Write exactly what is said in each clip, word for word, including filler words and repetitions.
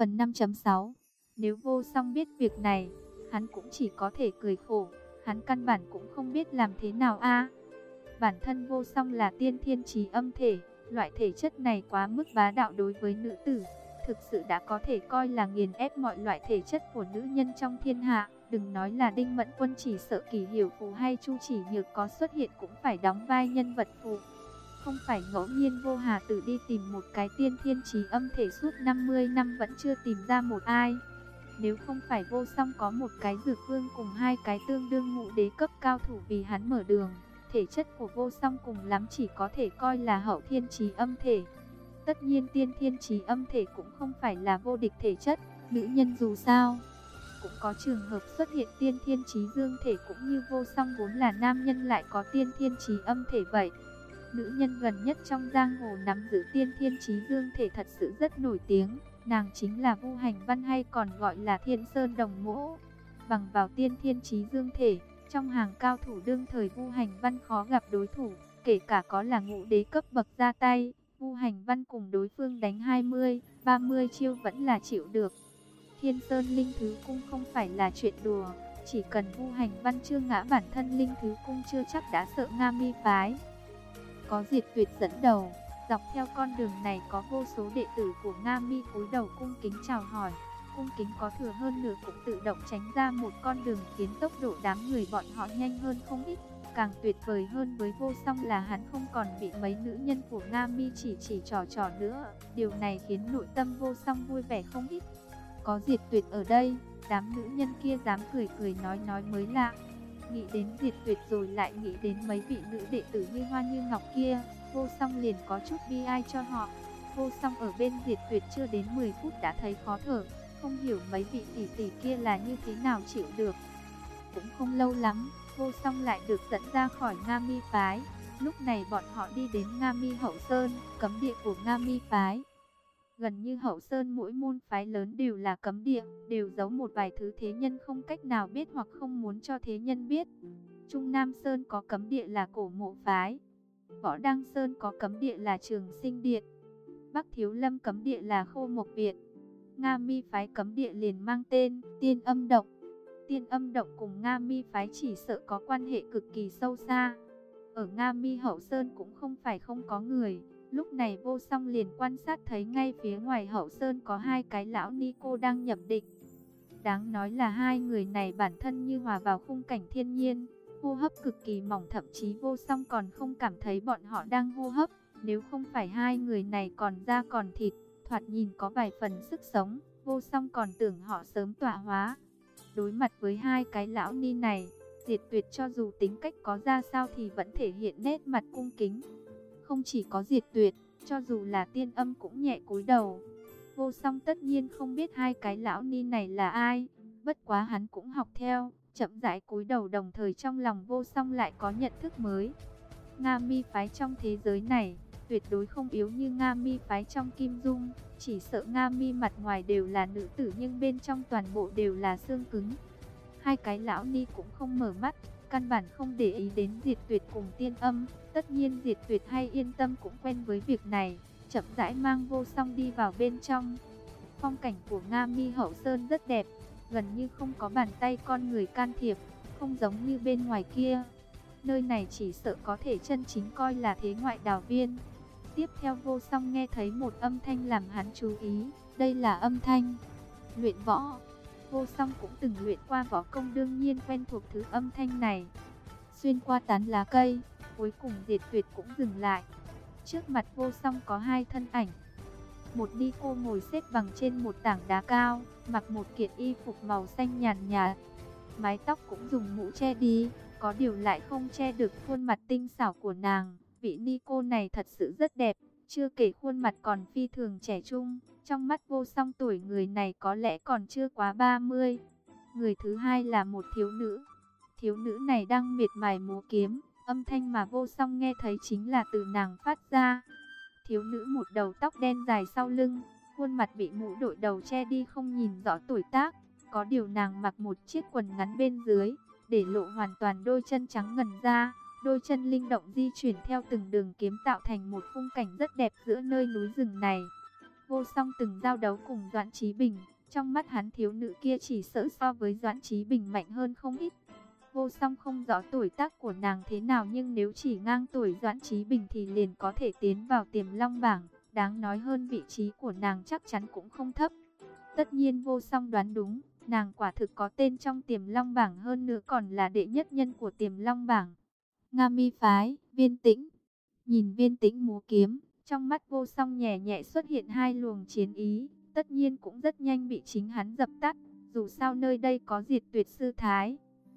Phần năm chấm sáu. Nếu Vô Song biết việc này, hắn cũng chỉ có thể cười khổ, hắn căn bản cũng không biết làm thế nào a. Bản thân Vô Song là tiên thiên chí âm thể, loại thể chất này quá mức bá đạo đối với nữ tử, thực sự đã có thể coi là nghiền ép mọi loại thể chất của nữ nhân trong thiên hạ. Đừng nói là Đinh Mẫn Quân, chỉ sợ Kỳ Hiểu Phù hay Chu Chỉ Nhược có xuất hiện cũng phải đóng vai nhân vật phụ. Không phải ngẫu nhiên Vô Hà Tử đi tìm một cái tiên thiên chí âm thể suốt năm mươi năm vẫn chưa tìm ra một ai. Nếu không phải Vô Song có một cái dược vương cùng hai cái tương đương ngũ đế cấp cao thủ vì hắn mở đường, thể chất của Vô Song cùng lắm chỉ có thể coi là hậu thiên chí âm thể. Tất nhiên tiên thiên chí âm thể cũng không phải là vô địch thể chất, nữ nhân dù sao cũng có trường hợp xuất hiện tiên thiên chí dương thể, cũng như Vô Song vốn là nam nhân lại có tiên thiên chí âm thể vậy. Nữ nhân gần nhất trong giang hồ nắm giữ tiên thiên chí dương thể thật sự rất nổi tiếng, nàng chính là Vu Hành Văn, hay còn gọi là Thiên Sơn Đồng Mỗ. Bằng vào tiên thiên chí dương thể, trong hàng cao thủ đương thời Vu Hành Văn khó gặp đối thủ, kể cả có là ngũ đế cấp bậc ra tay, Vu Hành Văn cùng đối phương đánh hai mươi, ba mươi chiêu vẫn là chịu được. Thiên Sơn Linh Thứ Cung không phải là chuyện đùa, chỉ cần Vu Hành Văn chưa ngã, bản thân Linh Thứ Cung chưa chắc đã sợ Nga Mi phái. Có Diệt Tuyệt dẫn đầu, dọc theo con đường này có vô số đệ tử của Nga Mi cúi đầu cung kính chào hỏi. Cung kính có thừa hơn nửa cũng tự động tránh ra một con đường, khiến tốc độ đám người bọn họ nhanh hơn không ít. Càng tuyệt vời hơn với Vô Song là hắn không còn bị mấy nữ nhân của Nga Mi chỉ chỉ trò trò nữa. Điều này khiến nội tâm Vô Song vui vẻ không ít. Có Diệt Tuyệt ở đây, đám nữ nhân kia dám cười cười nói nói mới lạ. Nghĩ đến Diệt Tuyệt rồi lại nghĩ đến mấy vị nữ đệ tử như Hoa Như Ngọc kia, Vô Song liền có chút bi ai cho họ. Vô Song ở bên Diệt Tuyệt chưa đến mười phút đã thấy khó thở, không hiểu mấy vị tỷ tỷ kia là như thế nào chịu được. Cũng không lâu lắm, Vô Song lại được dẫn ra khỏi Nga Mi phái. Lúc này bọn họ đi đến Nga Mi Hậu Sơn, cấm địa của Nga Mi phái. Gần như Hậu Sơn mỗi môn phái lớn đều là cấm địa, đều giấu một vài thứ thế nhân không cách nào biết hoặc không muốn cho thế nhân biết. Trung Nam Sơn có cấm địa là Cổ Mộ phái, Võ Đăng Sơn có cấm địa là Trường Sinh Điện, Bắc Thiếu Lâm cấm địa là Khô Mộc Viện. Nga Mi phái cấm địa liền mang tên Tiên Âm Động. Tiên Âm Động cùng Nga Mi phái chỉ sợ có quan hệ cực kỳ sâu xa. Ở Nga Mi Hậu Sơn cũng không phải không có người. Lúc này Vô Song liền quan sát thấy ngay phía ngoài Hậu Sơn có hai cái lão ni cô đang nhập định. Đáng nói là hai người này bản thân như hòa vào khung cảnh thiên nhiên, hô hấp cực kỳ mỏng, thậm chí Vô Song còn không cảm thấy bọn họ đang hô hấp. Nếu không phải hai người này còn da còn thịt, thoạt nhìn có vài phần sức sống, Vô Song còn tưởng họ sớm tọa hóa. Đối mặt với hai cái lão ni này, Diệt Tuyệt cho dù tính cách có ra sao thì vẫn thể hiện nét mặt cung kính. Không chỉ có Diệt Tuyệt, cho dù là Tiên Âm cũng nhẹ cúi đầu. Vô Song tất nhiên không biết hai cái lão ni này là ai, bất quá hắn cũng học theo, chậm rãi cúi đầu, đồng thời trong lòng Vô Song lại có nhận thức mới. Nga Mi phái trong thế giới này, tuyệt đối không yếu như Nga Mi phái trong Kim Dung, chỉ sợ Nga Mi mặt ngoài đều là nữ tử nhưng bên trong toàn bộ đều là xương cứng. Hai cái lão ni cũng không mở mắt, căn bản không để ý đến Diệt Tuyệt cùng Tiên Âm. Tất nhiên Diệt Tuyệt hay Yên Tâm cũng quen với việc này, chậm rãi mang Vô Song đi vào bên trong. Phong cảnh của Nga Mi Hậu Sơn rất đẹp, gần như không có bàn tay con người can thiệp, không giống như bên ngoài kia. Nơi này chỉ sợ có thể chân chính coi là thế ngoại đào viên. Tiếp theo Vô Song nghe thấy một âm thanh làm hắn chú ý, đây là âm thanh luyện võ. Vô Song cũng từng luyện qua võ công, đương nhiên quen thuộc thứ âm thanh này. Xuyên qua tán lá cây, cuối cùng Diệt Tuyệt cũng dừng lại. Trước mặt Vô Song có hai thân ảnh. Một ni cô ngồi xếp bằng trên một tảng đá cao, mặc một kiện y phục màu xanh nhàn nhạt, mái tóc cũng dùng mũ che đi, có điều lại không che được khuôn mặt tinh xảo của nàng. Vị ni cô này thật sự rất đẹp, chưa kể khuôn mặt còn phi thường trẻ trung. Trong mắt Vô Song tuổi người này có lẽ còn chưa quá ba mươi. Người thứ hai là một thiếu nữ. Thiếu nữ này đang miệt mài múa kiếm, âm thanh mà Vô Song nghe thấy chính là từ nàng phát ra. Thiếu nữ một đầu tóc đen dài sau lưng, khuôn mặt bị mũ đội đầu che đi không nhìn rõ tuổi tác. Có điều nàng mặc một chiếc quần ngắn bên dưới, để lộ hoàn toàn đôi chân trắng ngần ra. Đôi chân linh động di chuyển theo từng đường kiếm tạo thành một khung cảnh rất đẹp giữa nơi núi rừng này. Vô Song từng giao đấu cùng Doãn Chí Bình, trong mắt hắn thiếu nữ kia chỉ sợ so với Doãn Chí Bình mạnh hơn không ít. Vô Song không rõ tuổi tác của nàng thế nào, nhưng nếu chỉ ngang tuổi Doãn Chí Bình thì liền có thể tiến vào Tiềm Long bảng, đáng nói hơn vị trí của nàng chắc chắn cũng không thấp. Tất nhiên Vô Song đoán đúng, nàng quả thực có tên trong Tiềm Long bảng, hơn nữa còn là đệ nhất nhân của Tiềm Long bảng. Nga Mi phái, Viên Tĩnh. Nhìn Viên Tĩnh múa kiếm, trong mắt Vô Song nhẹ nhẹ xuất hiện hai luồng chiến ý, tất nhiên cũng rất nhanh bị chính hắn dập tắt, dù sao nơi đây có Diệt Tuyệt sư thái.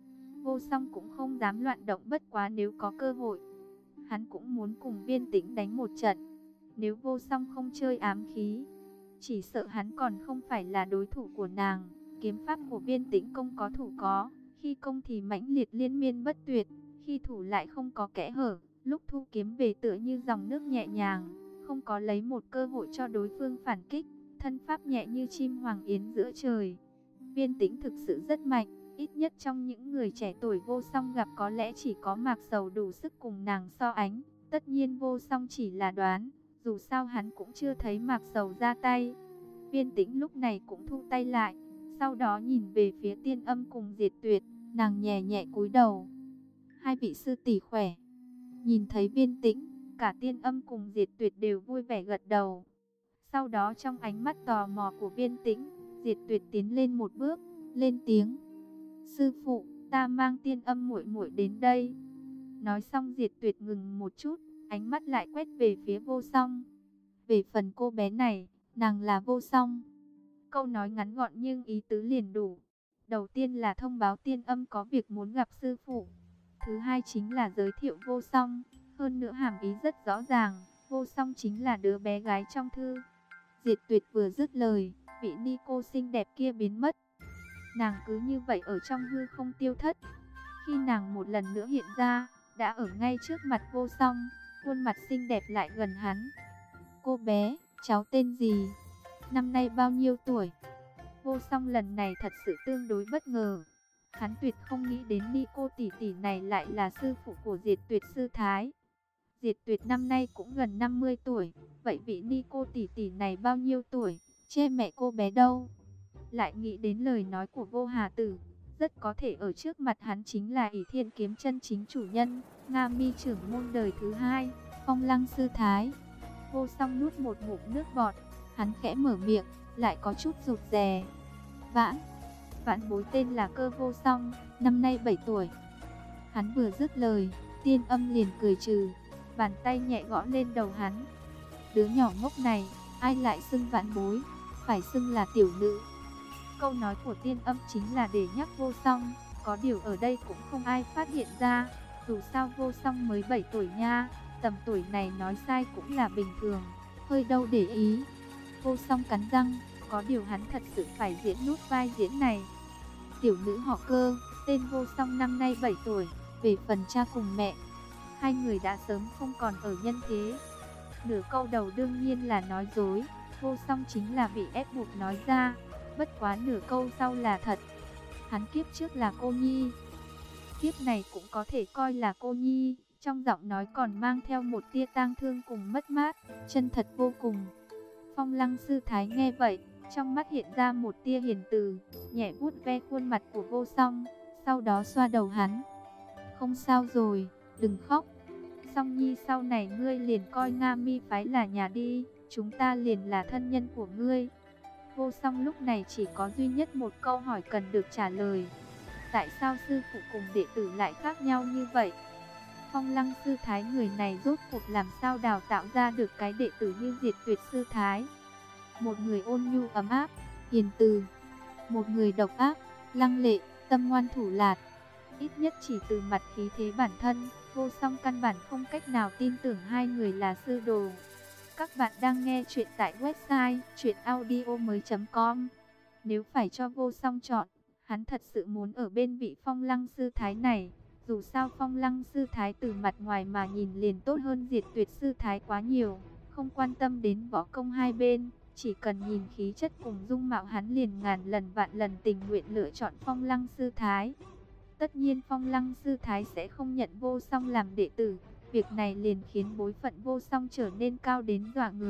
Vô Song cũng không dám loạn động, bất quá nếu có cơ hội, hắn cũng muốn cùng Viên Tĩnh đánh một trận. Nếu Vô Song không chơi ám khí, chỉ sợ hắn còn không phải là đối thủ của nàng. Kiếm pháp của Viên Tĩnh công có thủ có, khi công thì mãnh liệt liên miên bất tuyệt, khi thủ lại không có kẽ hở, lúc thu kiếm về tựa như dòng nước nhẹ nhàng, không có lấy một cơ hội cho đối phương phản kích, thân pháp nhẹ như chim hoàng yến giữa trời. Viên Tĩnh thực sự rất mạnh, ít nhất trong những người trẻ tuổi Vô Song gặp có lẽ chỉ có Mạc Sầu đủ sức cùng nàng so ánh. Tất nhiên Vô Song chỉ là đoán, dù sao hắn cũng chưa thấy Mạc Sầu ra tay. Viên Tĩnh lúc này cũng thu tay lại, sau đó nhìn về phía Tiên Âm cùng Diệt Tuyệt, nàng nhẹ nhẹ cúi đầu. Hai vị sư tỷ khỏe. Nhìn thấy Viên Tĩnh, cả Tiên Âm cùng Diệt Tuyệt đều vui vẻ gật đầu. Sau đó trong ánh mắt tò mò của Viên Tĩnh, Diệt Tuyệt tiến lên một bước, lên tiếng: "Sư phụ, ta mang Tiên Âm muội muội đến đây." Nói xong Diệt Tuyệt ngừng một chút, ánh mắt lại quét về phía Vô Song. Về phần cô bé này, nàng là Vô Song. Câu nói ngắn gọn nhưng ý tứ liền đủ. Đầu tiên là thông báo Tiên Âm có việc muốn gặp sư phụ. Thứ hai chính là giới thiệu Vô Song. Hơn nữa hàm ý rất rõ ràng, Vô Song chính là đứa bé gái trong thư. Diệt Tuyệt vừa dứt lời, vị ni cô xinh đẹp kia biến mất. Nàng cứ như vậy ở trong hư không tiêu thất. Khi nàng một lần nữa hiện ra, đã ở ngay trước mặt Vô Song, khuôn mặt xinh đẹp lại gần hắn. "Cô bé, cháu tên gì? Năm nay bao nhiêu tuổi?" Vô Song lần này thật sự tương đối bất ngờ. Hắn tuyệt không nghĩ đến ni cô tỷ tỷ này lại là sư phụ của Diệt Tuyệt sư thái. Diệt Tuyệt năm nay cũng gần năm mươi tuổi, vậy vị ni cô tỷ tỷ này bao nhiêu tuổi? Che mẹ cô bé đâu? Lại nghĩ đến lời nói của Vô Hà Tử, rất có thể ở trước mặt hắn chính là ỷ Thiên kiếm chân chính chủ nhân, Nga Mi trưởng môn đời thứ hai, Phong Lăng sư thái. Vô Song nuốt một ngụm nước bọt, hắn khẽ mở miệng, lại có chút rụt rè. Vãn, vãn bối tên là Cơ Vô Song, năm nay bảy tuổi. Hắn vừa dứt lời, Tiên Âm liền cười trừ, bàn tay nhẹ gõ lên đầu hắn. Đứa nhỏ ngốc này, ai lại xưng vãn bối, phải xưng là tiểu nữ. Câu nói của Tiên Âm chính là để nhắc Vô Song, có điều ở đây cũng không ai phát hiện ra, dù sao Vô Song mới bảy tuổi nha, tầm tuổi này nói sai cũng là bình thường, hơi đâu để ý. Vô Song cắn răng, có điều hắn thật sự phải diễn nút vai diễn này. Tiểu nữ họ Cơ, tên Vô Song năm nay bảy tuổi, về phần cha cùng mẹ, hai người đã sớm không còn ở nhân thế. Nửa câu đầu đương nhiên là nói dối, Vô Song chính là bị ép buộc nói ra, bất quá nửa câu sau là thật. Hắn kiếp trước là cô nhi, kiếp này cũng có thể coi là cô nhi, trong giọng nói còn mang theo một tia tang thương cùng mất mát, chân thật vô cùng. Phong Lăng sư thái nghe vậy, trong mắt hiện ra một tia hiền từ, nhẹ vuốt ve khuôn mặt của Vô Song, sau đó xoa đầu hắn. "Không sao rồi, đừng khóc. Song nhi sau này ngươi liền coi Nga Mi phái là nhà đi, chúng ta liền là thân nhân của ngươi." Vô Song lúc này chỉ có duy nhất một câu hỏi cần được trả lời. Tại sao sư phụ cùng đệ tử lại khác nhau như vậy? Phong Lăng sư thái người này rốt cuộc làm sao đào tạo ra được cái đệ tử như Diệt Tuyệt sư thái? Một người ôn nhu ấm áp, hiền từ, một người độc ác, lăng lệ, tâm ngoan thủ lạt. Ít nhất chỉ từ mặt khí thế bản thân, Vô Song căn bản không cách nào tin tưởng hai người là sư đồ. Các bạn đang nghe chuyện tại website truyện audio mới chấm com. Nếu phải cho Vô Song chọn, hắn thật sự muốn ở bên vị Phong Lăng sư thái này. Dù sao Phong Lăng sư thái từ mặt ngoài mà nhìn liền tốt hơn Diệt Tuyệt sư thái quá nhiều, không quan tâm đến võ công hai bên, chỉ cần nhìn khí chất cùng dung mạo hắn liền ngàn lần vạn lần tình nguyện lựa chọn Phong Lăng sư thái. Tất nhiên Phong Lăng sư thái sẽ không nhận Vô Song làm đệ tử, việc này liền khiến bối phận Vô Song trở nên cao đến dọa người.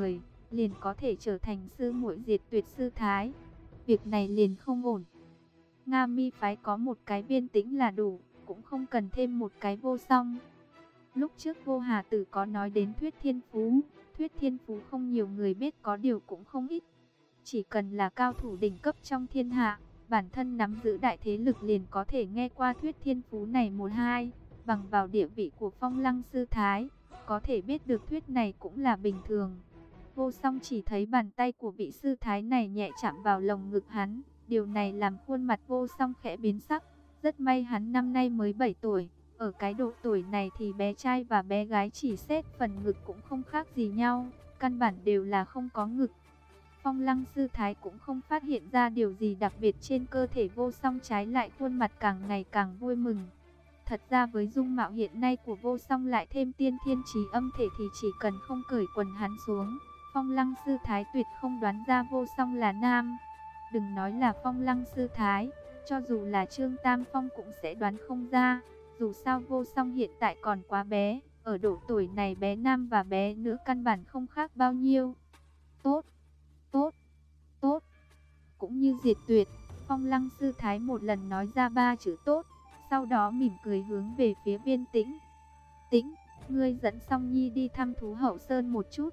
liền có thể trở thành sư muội diệt tuyệt sư thái. Việc này liền không ổn. Nga Mi phái có một cái Viên Tĩnh là đủ, cũng không cần thêm một cái Vô Song. Lúc trước Vô Hà Tử có nói đến Thuyết Thiên Phú, Thuyết Thiên Phú không nhiều người biết, có điều cũng không ít. Chỉ cần là cao thủ đỉnh cấp trong thiên hạ, bản thân nắm giữ đại thế lực liền có thể nghe qua Thuyết Thiên Phú này một hai. Bằng vào địa vị của Phong Lăng sư thái, có thể biết được thuyết này cũng là bình thường. Vô Song chỉ thấy bàn tay của vị sư thái này nhẹ chạm vào lồng ngực hắn, điều này làm khuôn mặt Vô Song khẽ biến sắc. Rất may hắn năm nay mới bảy tuổi, ở cái độ tuổi này thì bé trai và bé gái chỉ xét phần ngực cũng không khác gì nhau, căn bản đều là không có ngực. Phong Lăng sư thái cũng không phát hiện ra điều gì đặc biệt trên cơ thể Vô Song, trái lại khuôn mặt càng ngày càng vui mừng. Thật ra với dung mạo hiện nay của Vô Song lại thêm tiên thiên trí âm thể thì chỉ cần không cởi quần hắn xuống, Phong Lăng sư thái tuyệt không đoán ra Vô Song là nam. Đừng nói là Phong Lăng sư thái, cho dù là Trương Tam Phong cũng sẽ đoán không ra. Dù sao Vô Song hiện tại còn quá bé, ở độ tuổi này bé nam và bé nữ căn bản không khác bao nhiêu. Tốt, tốt, tốt. Cũng như diệt tuyệt, Phong Lăng sư thái một lần nói ra ba chữ tốt, sau đó mỉm cười hướng về phía Viên Tĩnh. Tĩnh, ngươi dẫn Song Nhi đi thăm thú Hậu Sơn một chút.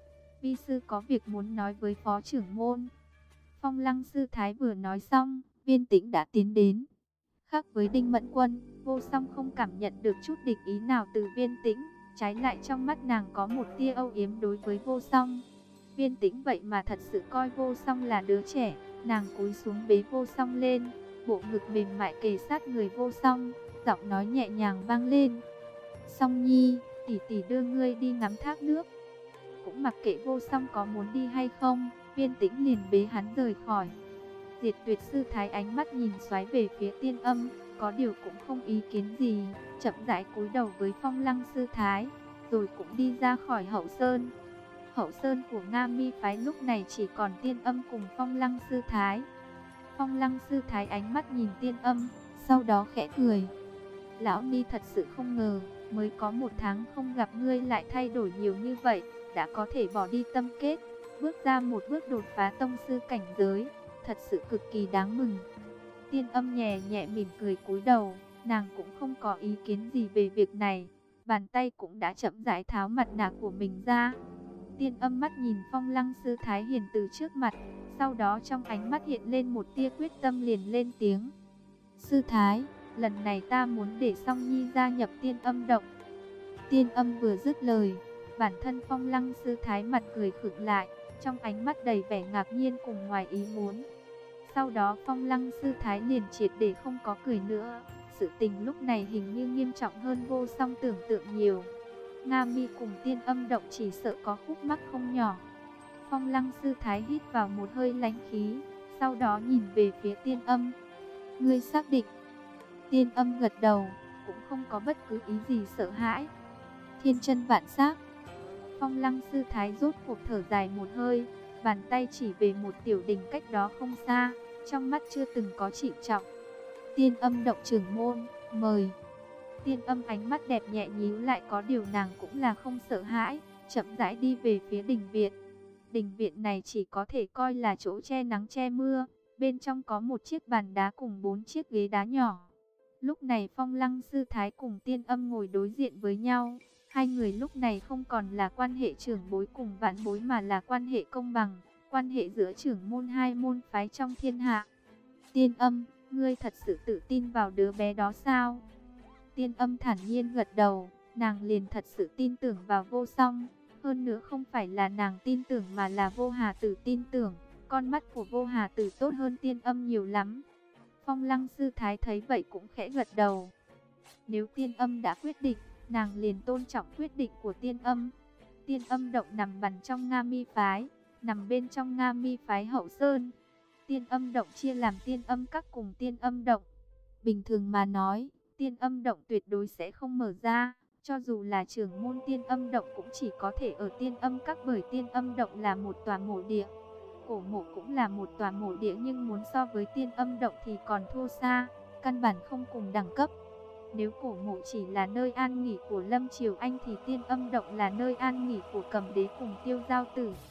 Vi sư có việc muốn nói với phó trưởng môn. Phong Lăng sư thái vừa nói xong, Viên Tĩnh đã tiến đến. Khác với Đinh Mẫn Quân, Vô Song không cảm nhận được chút địch ý nào từ Viên Tĩnh, trái lại trong mắt nàng có một tia âu yếm đối với Vô Song. Viên Tĩnh vậy mà thật sự coi Vô Song là đứa trẻ, nàng cúi xuống bế Vô Song lên, bộ ngực mềm mại kề sát người Vô Song, giọng nói nhẹ nhàng vang lên. Song Nhi, tỷ tỷ đưa ngươi đi ngắm thác nước. Cũng mặc kệ Vô Song có muốn đi hay không, Viên Tĩnh liền bế hắn rời khỏi. Diệt tuyệt sư thái ánh mắt nhìn xoáy về phía Tiên Âm, có điều cũng không ý kiến gì, chậm rãi cúi đầu với Phong Lăng sư thái, rồi cũng đi ra khỏi Hậu Sơn. Hậu Sơn của Nga Mi phái lúc này chỉ còn Tiên Âm cùng Phong Lăng sư thái. Phong Lăng sư thái ánh mắt nhìn Tiên Âm, sau đó khẽ cười. Lão Ni thật sự không ngờ, mới có một tháng không gặp ngươi lại thay đổi nhiều như vậy, đã có thể bỏ đi tâm kết, bước ra một bước đột phá tông sư cảnh giới, thật sự cực kỳ đáng mừng. Tiên Âm nhẹ nhẹ mỉm cười cúi đầu, nàng cũng không có ý kiến gì về việc này, bàn tay cũng đã chậm rãi tháo mặt nạ của mình ra. Tiên Âm mắt nhìn Phong Lăng sư thái hiền từ trước mặt, sau đó trong ánh mắt hiện lên một tia quyết tâm, liền lên tiếng. Sư thái, lần này ta muốn để Song Nhi gia nhập Tiên Âm động. Tiên Âm vừa dứt lời, bản thân Phong Lăng sư thái mặt cười khựng lại, trong ánh mắt đầy vẻ ngạc nhiên cùng ngoài ý muốn. Sau đó Phong Lăng sư thái liền triệt để không có cười nữa. Sự tình lúc này hình như nghiêm trọng hơn Vô Song tưởng tượng nhiều. Nga Mi cùng Tiên Âm động chỉ sợ có khúc mắc không nhỏ. Phong Lăng sư thái hít vào một hơi lãnh khí, sau đó nhìn về phía Tiên Âm. Ngươi xác định? Tiên Âm gật đầu, cũng không có bất cứ ý gì sợ hãi. Thiên chân vạn xác. Phong Lăng sư thái rốt cuộc thở dài một hơi, bàn tay chỉ về một tiểu đình cách đó không xa, trong mắt chưa từng có trịnh trọng. Tiên Âm động trưởng môn, mời. Tiên Âm ánh mắt đẹp nhẹ nhíu lại, có điều nàng cũng là không sợ hãi, chậm rãi đi về phía đình viện. Đình viện này chỉ có thể coi là chỗ che nắng che mưa, bên trong có một chiếc bàn đá cùng bốn chiếc ghế đá nhỏ. Lúc này Phong Lăng sư thái cùng Tiên Âm ngồi đối diện với nhau. Hai người lúc này không còn là quan hệ trưởng bối cùng vãn bối mà là quan hệ công bằng, quan hệ giữa trưởng môn hai môn phái trong thiên hạ. Tiên Âm, ngươi thật sự tự tin vào đứa bé đó sao? Tiên Âm thản nhiên gật đầu, nàng liền thật sự tin tưởng vào Vô Song. Hơn nữa không phải là nàng tin tưởng mà là Vô Hà Tử tin tưởng, con mắt của Vô Hà Tử tốt hơn Tiên Âm nhiều lắm. Phong Lăng sư thái thấy vậy cũng khẽ gật đầu. Nếu Tiên Âm đã quyết định, nàng liền tôn trọng quyết định của Tiên Âm. Tiên Âm động nằm bằn trong Nga Mi phái, nằm bên trong Nga Mi phái Hậu Sơn. Tiên Âm động chia làm Tiên Âm các cùng Tiên Âm động. Bình thường mà nói, Tiên Âm động tuyệt đối sẽ không mở ra, cho dù là trưởng môn Tiên Âm động cũng chỉ có thể ở Tiên Âm các, bởi Tiên Âm động là một tòa mộ địa. Cổ mộ cũng là một tòa mộ địa nhưng muốn so với Tiên Âm động thì còn thua xa, căn bản không cùng đẳng cấp. Nếu cổ mộ chỉ là nơi an nghỉ của Lâm Triều Anh thì Tiên Âm động là nơi an nghỉ của Cầm Đế cùng Tiêu Giao Tử.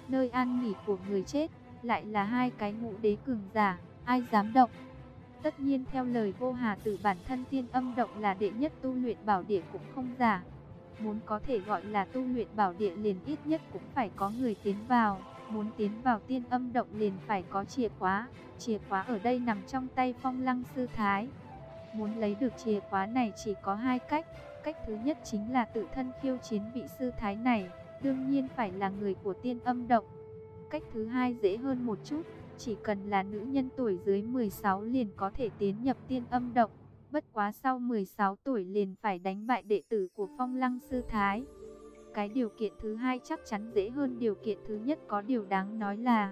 nơi an nghỉ của người chết, lại là hai cái ngũ đế cường giả, ai dám động. Tất nhiên theo lời Vô Hà Tử, bản thân Tiên Âm Động là đệ nhất tu luyện bảo địa cũng không giả. Muốn có thể gọi là tu luyện bảo địa liền ít nhất cũng phải có người tiến vào. Muốn tiến vào Tiên Âm Động liền phải có chìa khóa. Chìa khóa ở đây nằm trong tay Phong Lăng Sư Thái. Muốn lấy được chìa khóa này chỉ có hai cách. Cách thứ nhất chính là tự thân khiêu chiến vị sư thái này, đương nhiên phải là người của Tiên Âm Động. Cách thứ hai dễ hơn một chút, chỉ cần là nữ nhân tuổi dưới mười sáu liền có thể tiến nhập Tiên Âm Động. Bất quá sau mười sáu tuổi liền phải đánh bại đệ tử của Phong Lăng Sư Thái. Cái điều kiện thứ hai chắc chắn dễ hơn điều kiện thứ nhất. Có điều đáng nói là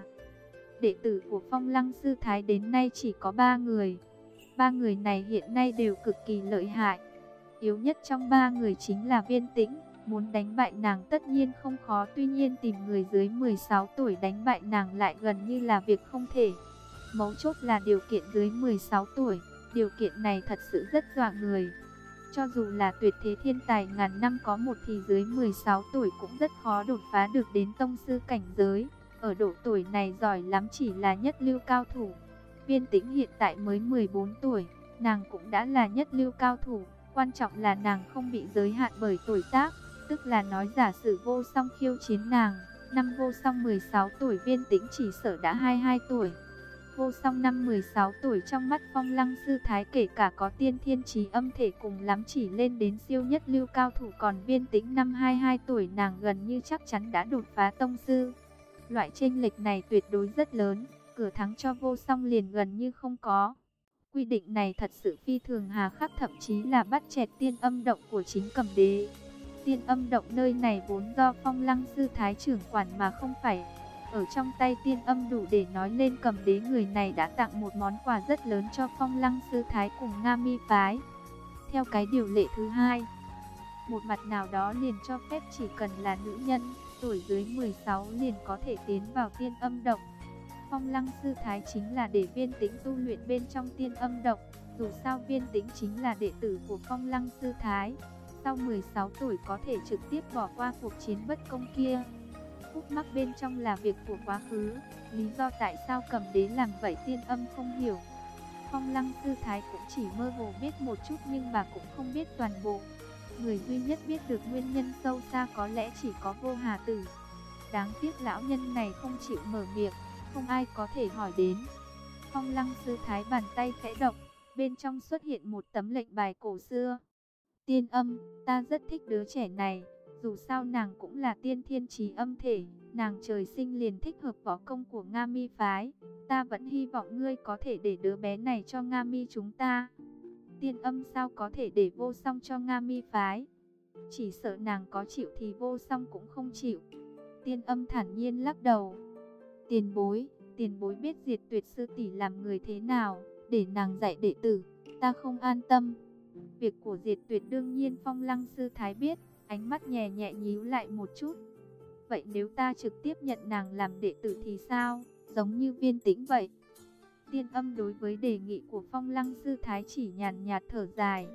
đệ tử của Phong Lăng Sư Thái đến nay chỉ có ba người. Ba người này hiện nay đều cực kỳ lợi hại. Yếu nhất trong ba người chính là Viên Tĩnh. Muốn đánh bại nàng tất nhiên không khó, tuy nhiên tìm người dưới mười sáu tuổi đánh bại nàng lại gần như là việc không thể. Mấu chốt là điều kiện dưới mười sáu tuổi, điều kiện này thật sự rất dọa người. Cho dù là tuyệt thế thiên tài ngàn năm có một thì dưới mười sáu tuổi cũng rất khó đột phá được đến tông sư cảnh giới. Ở độ tuổi này giỏi lắm chỉ là nhất lưu cao thủ. Viên Tĩnh hiện tại mới mười bốn tuổi, nàng cũng đã là nhất lưu cao thủ. Quan trọng là nàng không bị giới hạn bởi tuổi tác. Tức là nói giả sử Vô Song khiêu chiến nàng, năm Vô Song mười sáu tuổi, Viên Tĩnh chỉ sợ đã hai mươi hai tuổi. Vô Song năm mười sáu tuổi trong mắt Phong Lăng Sư Thái kể cả có tiên thiên chí âm thể cùng lắm chỉ lên đến siêu nhất lưu cao thủ, còn Viên Tĩnh năm hai mươi hai tuổi nàng gần như chắc chắn đã đột phá tông sư. Loại chênh lệch này tuyệt đối rất lớn, cửa thắng cho Vô Song liền gần như không có. Quy định này thật sự phi thường hà khắc, thậm chí là bắt chẹt Tiên Âm Động của chính Cầm Đế. Tiên Âm Động nơi này vốn do Phong Lăng Sư Thái trưởng quản mà không phải ở trong tay Tiên Âm, đủ để nói lên Cầm Đế người này đã tặng một món quà rất lớn cho Phong Lăng Sư Thái cùng Nga Mi phái. Theo cái điều lệ thứ hai, một mặt nào đó liền cho phép chỉ cần là nữ nhân tuổi dưới mười sáu liền có thể tiến vào Tiên Âm Động. Phong Lăng Sư Thái chính là để Viên Tĩnh tu luyện bên trong Tiên Âm Động. Dù sao Viên Tĩnh chính là đệ tử của Phong Lăng Sư Thái, sau mười sáu tuổi có thể trực tiếp bỏ qua cuộc chiến bất công kia. Khúc mắc bên trong là việc của quá khứ, lý do tại sao Cầm Đế làm vậy Tiên Âm không hiểu. Phong Lăng Sư Thái cũng chỉ mơ hồ biết một chút nhưng bà cũng không biết toàn bộ. Người duy nhất biết được nguyên nhân sâu xa có lẽ chỉ có Vô Hà Tử. Đáng tiếc lão nhân này không chịu mở miệng, không ai có thể hỏi đến. Phong Lăng Sư Thái bàn tay khẽ động, bên trong xuất hiện một tấm lệnh bài cổ xưa. Tiên Âm, ta rất thích đứa trẻ này, dù sao nàng cũng là tiên thiên chí âm thể, nàng trời sinh liền thích hợp võ công của Nga Mi phái, ta vẫn hy vọng ngươi có thể để đứa bé này cho Nga Mi chúng ta. Tiên Âm sao có thể để Vô Song cho Nga Mi phái? Chỉ sợ nàng có chịu thì Vô Song cũng không chịu. Tiên Âm thản nhiên lắc đầu. Tiền bối, tiền bối biết Diệt Tuyệt sư tỷ làm người thế nào, để nàng dạy đệ tử, ta không an tâm. Việc của Diệt Tuyệt đương nhiên Phong Lăng Sư Thái biết, ánh mắt nhẹ nhẹ nhíu lại một chút. Vậy nếu ta trực tiếp nhận nàng làm đệ tử thì sao, giống như Viên Tĩnh vậy? Tiên Âm đối với đề nghị của Phong Lăng Sư Thái chỉ nhàn nhạt thở dài.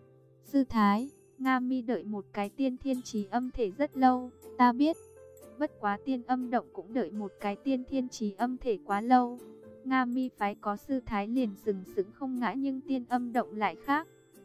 Sư Thái, Nga Mi đợi một cái tiên thiên chí âm thể rất lâu, ta biết. Bất quá Tiên Âm Động cũng đợi một cái tiên thiên chí âm thể quá lâu. Nga Mi phái có Sư Thái liền sừng sững không ngã, nhưng Tiên Âm Động lại khác.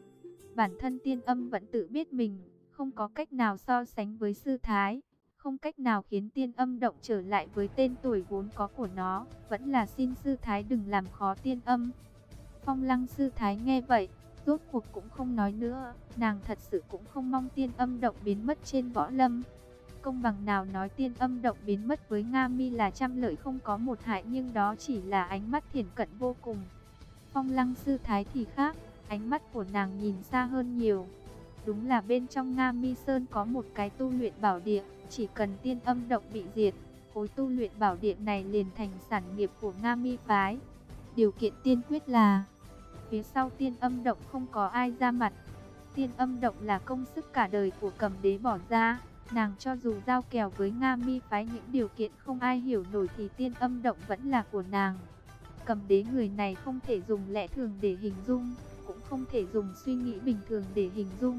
Bản thân Tiên Âm vẫn tự biết mình không có cách nào so sánh với Sư Thái, không cách nào khiến Tiên Âm Động trở lại với tên tuổi vốn có của nó, vẫn là xin Sư Thái đừng làm khó Tiên Âm. Phong Lăng Sư Thái nghe vậy, rốt cuộc cũng không nói nữa, nàng thật sự cũng không mong Tiên Âm Động biến mất trên võ lâm. Công bằng nào nói Tiên Âm Động biến mất với Nga Mi là trăm lợi không có một hại, nhưng đó chỉ là ánh mắt thiển cận vô cùng. Phong Lăng Sư Thái thì khác, ánh mắt của nàng nhìn xa hơn nhiều. Đúng là bên trong Nga Mi Sơn có một cái tu luyện bảo địa, chỉ cần Tiên Âm Động bị diệt, khối tu luyện bảo địa này liền thành sản nghiệp của Nga Mi phái. Điều kiện tiên quyết là phía sau Tiên Âm Động không có ai ra mặt. Tiên Âm Động là công sức cả đời của Cầm Đế bỏ ra, nàng cho dù giao kèo với Nga Mi phái những điều kiện không ai hiểu nổi thì Tiên Âm Động vẫn là của nàng. Cầm Đế người này không thể dùng lẽ thường để hình dung, cũng không thể dùng suy nghĩ bình thường để hình dung.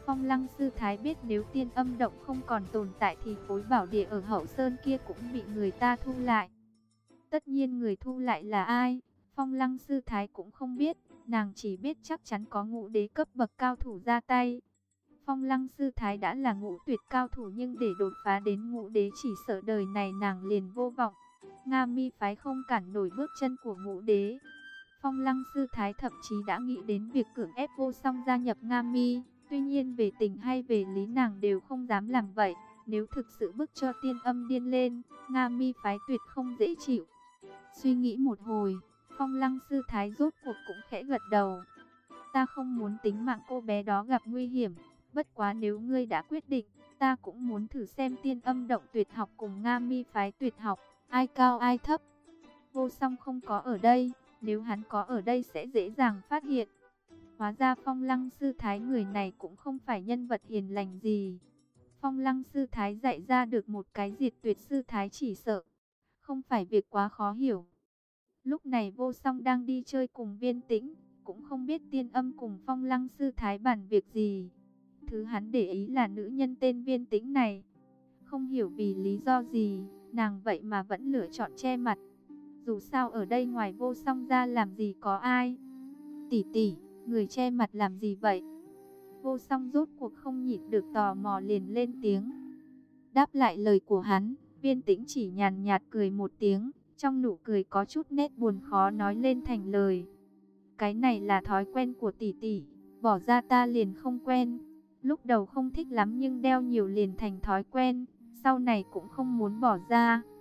Phong Lăng Sư Thái biết nếu Tiên Âm Động không còn tồn tại thì khối bảo địa ở Hậu Sơn kia cũng bị người ta thu lại. Tất nhiên người thu lại là ai, Phong Lăng Sư Thái cũng không biết, nàng chỉ biết chắc chắn có ngũ đế cấp bậc cao thủ ra tay. Phong Lăng Sư Thái đã là ngũ tuyệt cao thủ nhưng để đột phá đến ngũ đế chỉ sợ đời này nàng liền vô vọng. Nga Mi phái không cản nổi bước chân của ngũ đế. Phong Lăng Sư Thái thậm chí đã nghĩ đến việc cưỡng ép Vô Song gia nhập Nga Mi. Tuy nhiên về tình hay về lý nàng đều không dám làm vậy. Nếu thực sự bức cho Tiên Âm điên lên, Nga Mi phái tuyệt không dễ chịu. Suy nghĩ một hồi, Phong Lăng Sư Thái rốt cuộc cũng khẽ gật đầu. Ta không muốn tính mạng cô bé đó gặp nguy hiểm. Bất quá nếu ngươi đã quyết định, ta cũng muốn thử xem Tiên Âm Động tuyệt học cùng Nga Mi phái tuyệt học, ai cao ai thấp. Vô Song không có ở đây, nếu hắn có ở đây sẽ dễ dàng phát hiện. Hóa ra Phong Lăng Sư Thái người này cũng không phải nhân vật hiền lành gì. Phong Lăng Sư Thái dạy ra được một cái diệt tuyệt sư thái chỉ sợ không phải việc quá khó hiểu. Lúc này Vô Song đang đi chơi cùng Viên Tĩnh, cũng không biết Tiên Âm cùng Phong Lăng Sư Thái bàn việc gì. Thứ hắn để ý là nữ nhân tên Viên Tĩnh này. Không hiểu vì lý do gì, nàng vậy mà vẫn lựa chọn che mặt. Dù sao ở đây ngoài Vô Song ra làm gì có ai. Tỷ tỷ, người che mặt làm gì vậy? Vô Song rốt cuộc không nhịn được tò mò liền lên tiếng. Đáp lại lời của hắn, Viên Tĩnh chỉ nhàn nhạt cười một tiếng, trong nụ cười có chút nét buồn khó nói lên thành lời. Cái này là thói quen của tỷ tỷ, bỏ ra ta liền không quen. Lúc đầu không thích lắm nhưng đeo nhiều liền thành thói quen, sau này cũng không muốn bỏ ra.